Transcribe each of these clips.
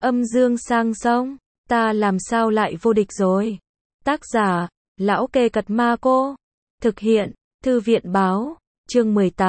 Âm dương sang sông, ta làm sao lại vô địch rồi. Tác giả, Lão Kê Cật Ma Cô. Thực hiện, Thư viện báo, chương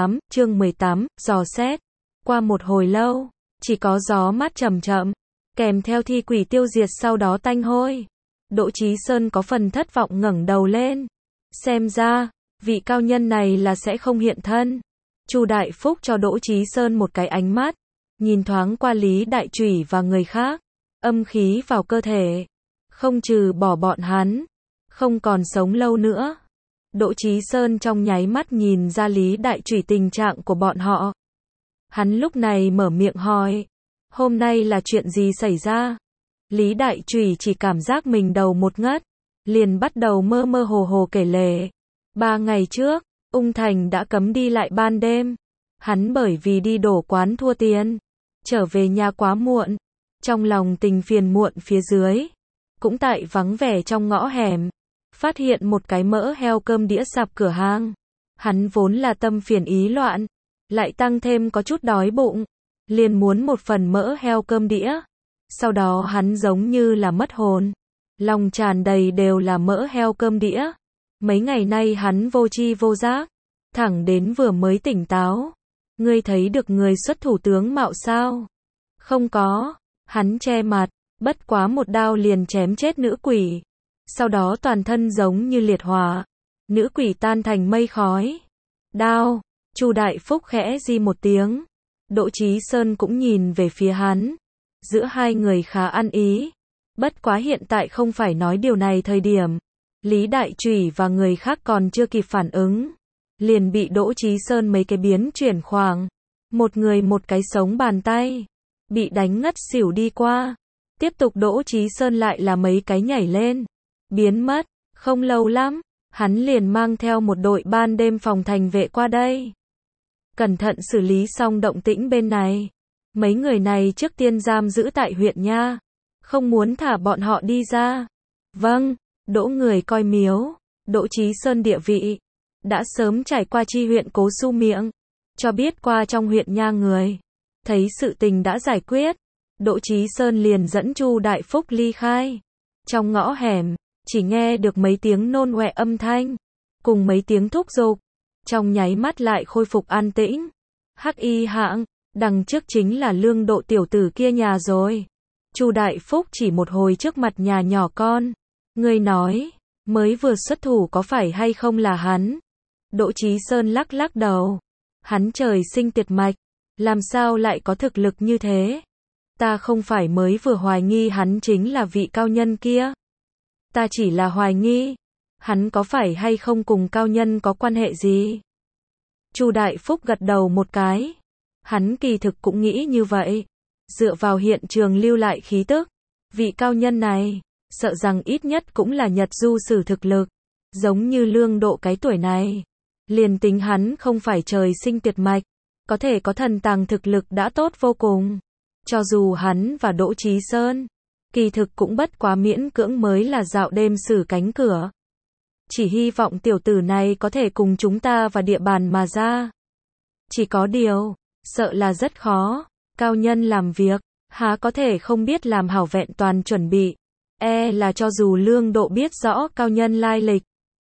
18, dò xét. Qua một hồi lâu, chỉ có gió mát chậm chậm, kèm theo thi quỷ tiêu diệt sau đó tanh hôi. Đỗ Chí Sơn có phần thất vọng ngẩng đầu lên. Xem ra, vị cao nhân này là sẽ không hiện thân. Chu Đại Phúc cho Đỗ Chí Sơn một cái ánh mắt, nhìn thoáng qua Lý Đại Chủy và người khác, âm khí vào cơ thể, không trừ bỏ bọn hắn, không còn sống lâu nữa. Đỗ Chí Sơn trong nháy mắt nhìn ra Lý Đại Chủy tình trạng của bọn họ. Hắn lúc này mở miệng hỏi, hôm nay là chuyện gì xảy ra? Lý Đại Chủy chỉ cảm giác mình đầu một ngất, liền bắt đầu mơ mơ hồ hồ kể lể. 3 ngày trước, Ung Thành đã cấm đi lại ban đêm. Hắn bởi vì đi đổ quán thua tiền, trở về nhà quá muộn, trong lòng tình phiền muộn phía dưới, cũng tại vắng vẻ trong ngõ hẻm, phát hiện một cái mỡ heo cơm đĩa sạp cửa hàng. Hắn vốn là tâm phiền ý loạn, lại tăng thêm có chút đói bụng, liền muốn một phần mỡ heo cơm đĩa. Sau đó hắn giống như là mất hồn, lòng tràn đầy đều là mỡ heo cơm đĩa. Mấy ngày nay hắn vô tri vô giác, thẳng đến vừa mới tỉnh táo. Ngươi thấy được người xuất thủ tướng mạo sao? Không có. Hắn che mặt, bất quá một đao liền chém chết nữ quỷ. Sau đó toàn thân giống như liệt hỏa, nữ quỷ tan thành mây khói. Đao. Chu Đại Phúc khẽ di một tiếng. Đỗ Chí Sơn cũng nhìn về phía hắn. Giữa hai người khá ăn ý. Bất quá hiện tại không phải nói điều này thời điểm. Lý Đại Chủy và người khác còn chưa kịp phản ứng, liền bị Đỗ Chí Sơn mấy cái biến chuyển khoảng. Một người một cái sống bàn tay, bị đánh ngất xỉu đi qua. Tiếp tục Đỗ Chí Sơn lại là mấy cái nhảy lên, biến mất. Không lâu lắm, hắn liền mang theo một đội ban đêm phòng thành vệ qua đây. Cẩn thận xử lý xong động tĩnh bên này. Mấy người này trước tiên giam giữ tại huyện nha, không muốn thả bọn họ đi ra. Vâng. Đỗ người coi miếu, Đỗ Chí Sơn địa vị, đã sớm trải qua chi huyện Cố Xu miệng, cho biết qua trong huyện nha người. Thấy sự tình đã giải quyết, Đỗ Chí Sơn liền dẫn Chu Đại Phúc ly khai. Trong ngõ hẻm, chỉ nghe được mấy tiếng nôn ọe âm thanh, cùng mấy tiếng thúc giục, trong nháy mắt lại khôi phục an tĩnh. Hắc Y hạng, đằng trước chính là Lương Độ tiểu tử kia nhà rồi. Chu Đại Phúc chỉ một hồi trước mặt nhà nhỏ con. Ngươi nói, mới vừa xuất thủ có phải hay không là hắn? Đỗ Chí Sơn lắc lắc đầu. Hắn trời sinh tiệt mạch, làm sao lại có thực lực như thế? Ta không phải mới vừa hoài nghi hắn chính là vị cao nhân kia. Ta chỉ là hoài nghi, hắn có phải hay không cùng cao nhân có quan hệ gì? Chu Đại Phúc gật đầu một cái. Hắn kỳ thực cũng nghĩ như vậy. Dựa vào hiện trường lưu lại khí tức, vị cao nhân này, sợ rằng ít nhất cũng là Nhật du sử thực lực, giống như Lương Độ cái tuổi này. Liền tính hắn không phải trời sinh tiệt mạch, có thể có thần tàng thực lực đã tốt vô cùng. Cho dù hắn và Đỗ Chí Sơn, kỳ thực cũng bất quá miễn cưỡng mới là dạo đêm xử cánh cửa. Chỉ hy vọng tiểu tử này có thể cùng chúng ta vào địa bàn mà ra. Chỉ có điều, sợ là rất khó. Cao nhân làm việc, há có thể không biết làm hảo vẹn toàn chuẩn bị. Là cho dù Lương Độ biết rõ cao nhân lai lịch,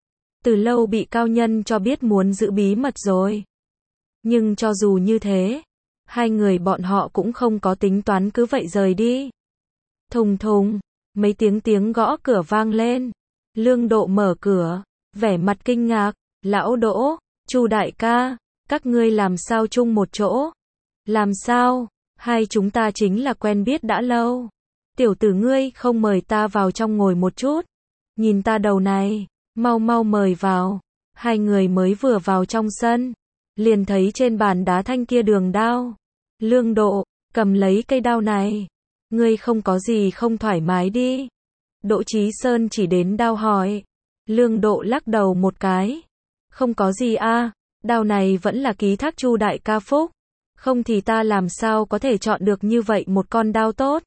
từ lâu bị cao nhân cho biết muốn giữ bí mật rồi. Nhưng cho dù như thế, hai người bọn họ cũng không có tính toán cứ vậy rời đi. Thùng thùng, mấy tiếng gõ cửa vang lên. Lương Độ mở cửa, vẻ mặt kinh ngạc. Lão Đỗ, Chu đại ca, các ngươi làm sao chung một chỗ? Làm sao? Hai chúng ta chính là quen biết đã lâu. Tiểu tử ngươi không mời ta vào trong ngồi một chút. Nhìn ta đầu này, mau mau mời vào. Hai người mới vừa vào trong sân, liền thấy trên bàn đá thanh kia đường đao. Lương Độ, cầm lấy cây đao này. Ngươi không có gì không thoải mái đi. Đỗ Chí Sơn chỉ đến đao hỏi. Lương Độ lắc đầu một cái. Không có gì a, đao này vẫn là ký thác Chu đại ca phúc. Không thì ta làm sao có thể chọn được như vậy một con đao tốt.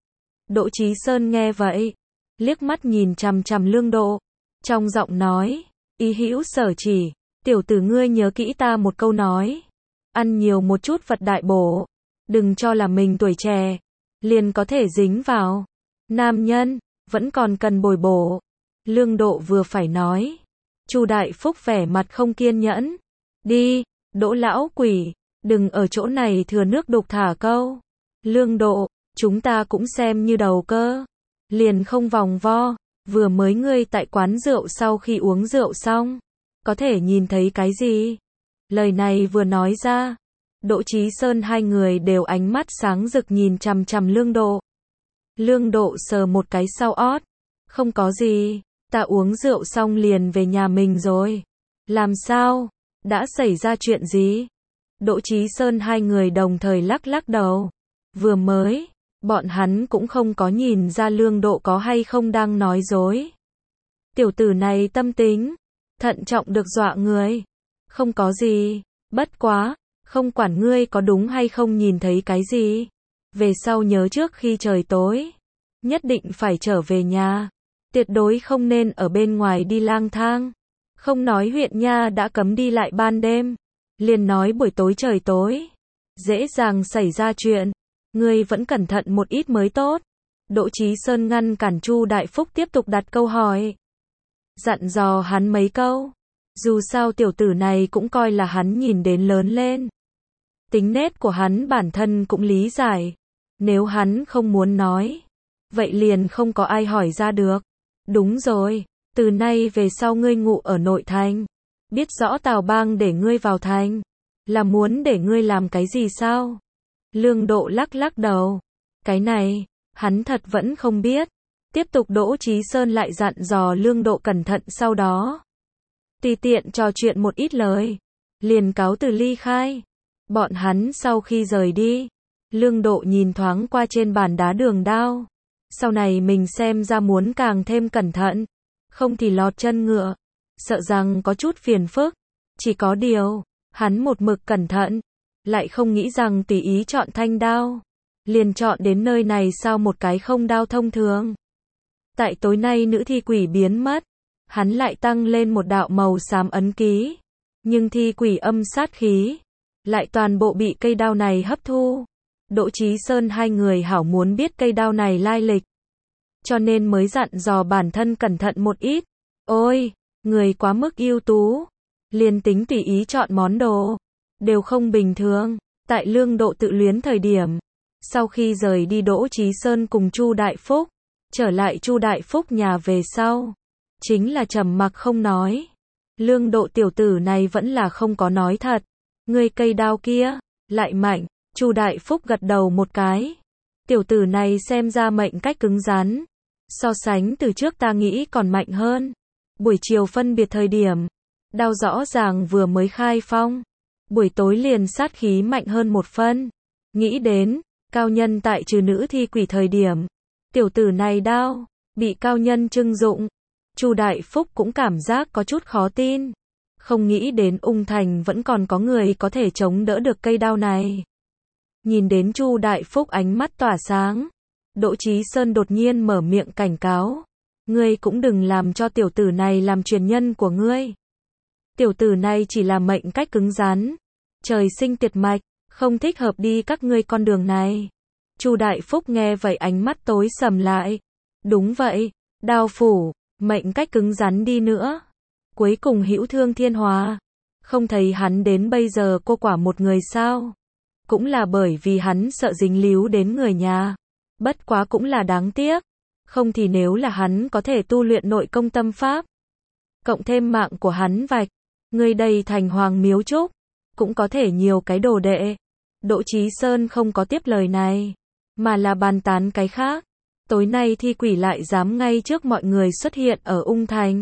Đỗ Chí Sơn nghe vậy, liếc mắt nhìn chằm chằm Lương Độ, trong giọng nói, ý hữu sở chỉ, tiểu tử ngươi nhớ kỹ ta một câu nói, ăn nhiều một chút vật đại bổ, đừng cho là mình tuổi trẻ, liền có thể dính vào. Nam nhân, vẫn còn cần bồi bổ. Lương Độ vừa phải nói. Chu Đại Phúc vẻ mặt không kiên nhẫn. Đi, Đỗ lão quỷ, đừng ở chỗ này thừa nước đục thả câu. Lương Độ, chúng ta cũng xem như đầu cơ. Liền không vòng vo, vừa mới ngươi tại quán rượu sau khi uống rượu xong, có thể nhìn thấy cái gì? Lời này vừa nói ra, Đỗ Chí Sơn hai người đều ánh mắt sáng rực nhìn chằm chằm Lương Độ. Lương Độ sờ một cái sau ót, không có gì, ta uống rượu xong liền về nhà mình rồi. Làm sao? Đã xảy ra chuyện gì? Đỗ Chí Sơn hai người đồng thời lắc lắc đầu. Vừa mới, bọn hắn cũng không có nhìn ra Lương Độ có hay không đang nói dối. Tiểu tử này tâm tính, thận trọng được dọa người. Không có gì, bất quá, không quản ngươi có đúng hay không nhìn thấy cái gì. Về sau nhớ trước khi trời tối, nhất định phải trở về nhà. Tuyệt đối không nên ở bên ngoài đi lang thang. Không nói huyện nha đã cấm đi lại ban đêm, liền nói buổi tối trời tối, dễ dàng xảy ra chuyện. Ngươi vẫn cẩn thận một ít mới tốt. Đỗ Chí Sơn ngăn cản Chu Đại Phúc tiếp tục đặt câu hỏi. Dặn dò hắn mấy câu. Dù sao tiểu tử này cũng coi là hắn nhìn đến lớn lên. Tính nết của hắn bản thân cũng lý giải. Nếu hắn không muốn nói, vậy liền không có ai hỏi ra được. Đúng rồi, từ nay về sau ngươi ngụ ở nội thành. Biết rõ Tào Bang để ngươi vào thành, là muốn để ngươi làm cái gì sao? Lương Độ lắc lắc đầu. Cái này, hắn thật vẫn không biết. Tiếp tục Đỗ Chí Sơn lại dặn dò Lương Độ cẩn thận sau đó. Tùy tiện trò chuyện một ít lời, liền cáo từ ly khai. Bọn hắn sau khi rời đi, Lương Độ nhìn thoáng qua trên bàn đá đường đao. Sau này mình xem ra muốn càng thêm cẩn thận, không thì lọt chân ngựa, sợ rằng có chút phiền phức. Chỉ có điều, hắn một mực cẩn thận, lại không nghĩ rằng tùy ý chọn thanh đao, liền chọn đến nơi này sao một cái không đao thông thường. Tại tối nay nữ thi quỷ biến mất, hắn lại tăng lên một đạo màu xám ấn ký, nhưng thi quỷ âm sát khí lại toàn bộ bị cây đao này hấp thu. Đỗ Chí Sơn hai người hảo muốn biết cây đao này lai lịch, cho nên mới dặn dò bản thân cẩn thận một ít. Ôi, người quá mức ưu tú, liền tính tùy ý chọn món đồ, đều không bình thường. Tại Lương Độ tự luyến thời điểm, sau khi rời đi Đỗ Chí Sơn cùng Chu Đại Phúc, trở lại Chu Đại Phúc nhà về sau, chính là trầm mặc không nói. Lương Độ tiểu tử này vẫn là không có nói thật. Người cây đao kia, lại mạnh. Chu Đại Phúc gật đầu một cái. Tiểu tử này xem ra mệnh cách cứng rắn. So sánh từ trước ta nghĩ còn mạnh hơn. Buổi chiều phân biệt thời điểm, đao rõ ràng vừa mới khai phong. Buổi tối liền sát khí mạnh hơn một phân. Nghĩ đến, cao nhân tại trừ nữ thi quỷ thời điểm, tiểu tử này đao, bị cao nhân trưng dụng. Chu Đại Phúc cũng cảm giác có chút khó tin. Không nghĩ đến Ung Thành vẫn còn có người có thể chống đỡ được cây đao này. Nhìn đến Chu Đại Phúc ánh mắt tỏa sáng, Đỗ Chí Sơn đột nhiên mở miệng cảnh cáo. Ngươi cũng đừng làm cho tiểu tử này làm truyền nhân của ngươi. Tiểu tử này chỉ là mệnh cách cứng rắn, trời sinh tuyệt mạch, không thích hợp đi các ngươi con đường này. Chu Đại Phúc nghe vậy ánh mắt tối sầm lại. Đúng vậy, đao phủ, mệnh cách cứng rắn đi nữa, cuối cùng hữu thương thiên hòa. Không thấy hắn đến bây giờ cô quả một người sao? Cũng là bởi vì hắn sợ dính líu đến người nhà. Bất quá cũng là đáng tiếc. Không thì nếu là hắn có thể tu luyện nội công tâm pháp, cộng thêm mạng của hắn vạch, người đây thành hoàng miếu trúc, cũng có thể nhiều cái đồ đệ. Đỗ Chí Sơn không có tiếp lời này, mà là bàn tán cái khác. Tối nay thi quỷ lại dám ngay trước mọi người xuất hiện ở Ung Thành.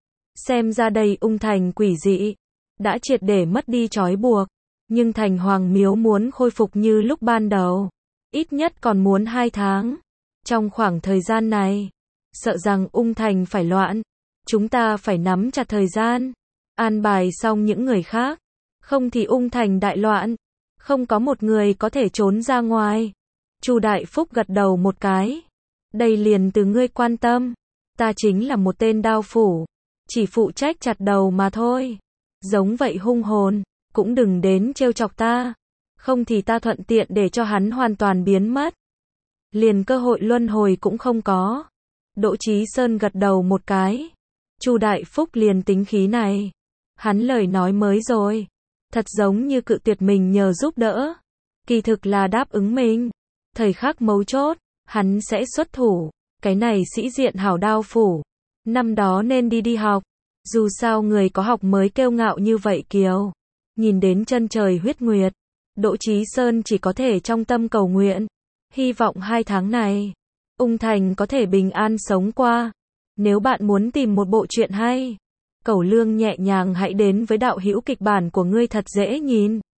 Xem ra đây Ung Thành quỷ dị, đã triệt để mất đi trói buộc. Nhưng thành hoàng miếu muốn khôi phục như lúc ban đầu, ít nhất còn muốn 2 tháng. Trong khoảng thời gian này, sợ rằng Ung Thành phải loạn. Chúng ta phải nắm chặt thời gian, an bài xong những người khác. Không thì Ung Thành đại loạn, không có một người có thể trốn ra ngoài. Chu Đại Phúc gật đầu một cái. Đây liền từ ngươi quan tâm. Ta chính là một tên đao phủ, chỉ phụ trách chặt đầu mà thôi. Giống vậy hung hồn, cũng đừng đến trêu chọc ta. Không thì ta thuận tiện để cho hắn hoàn toàn biến mất. liền cơ hội luân hồi cũng không có. Đỗ Chí Sơn gật đầu một cái. Chu Đại Phúc liền tính khí này. Hắn lời nói mới rồi. Thật giống như cự tuyệt mình nhờ giúp đỡ. Kỳ thực là đáp ứng mình. Thời khắc mấu chốt, hắn sẽ xuất thủ. Cái này sĩ diện hảo đao phủ. Năm đó nên đi học. Dù sao người có học mới kiêu ngạo như vậy kiều. Nhìn đến chân trời huyết nguyệt. Đỗ Chí Sơn chỉ có thể trong tâm cầu nguyện. Hy vọng 2 tháng này, Ung Thành có thể bình an sống qua. Nếu bạn muốn tìm một bộ truyện hay, Cẩu Lương nhẹ nhàng hãy đến với đạo hữu kịch bản của ngươi thật dễ nhìn.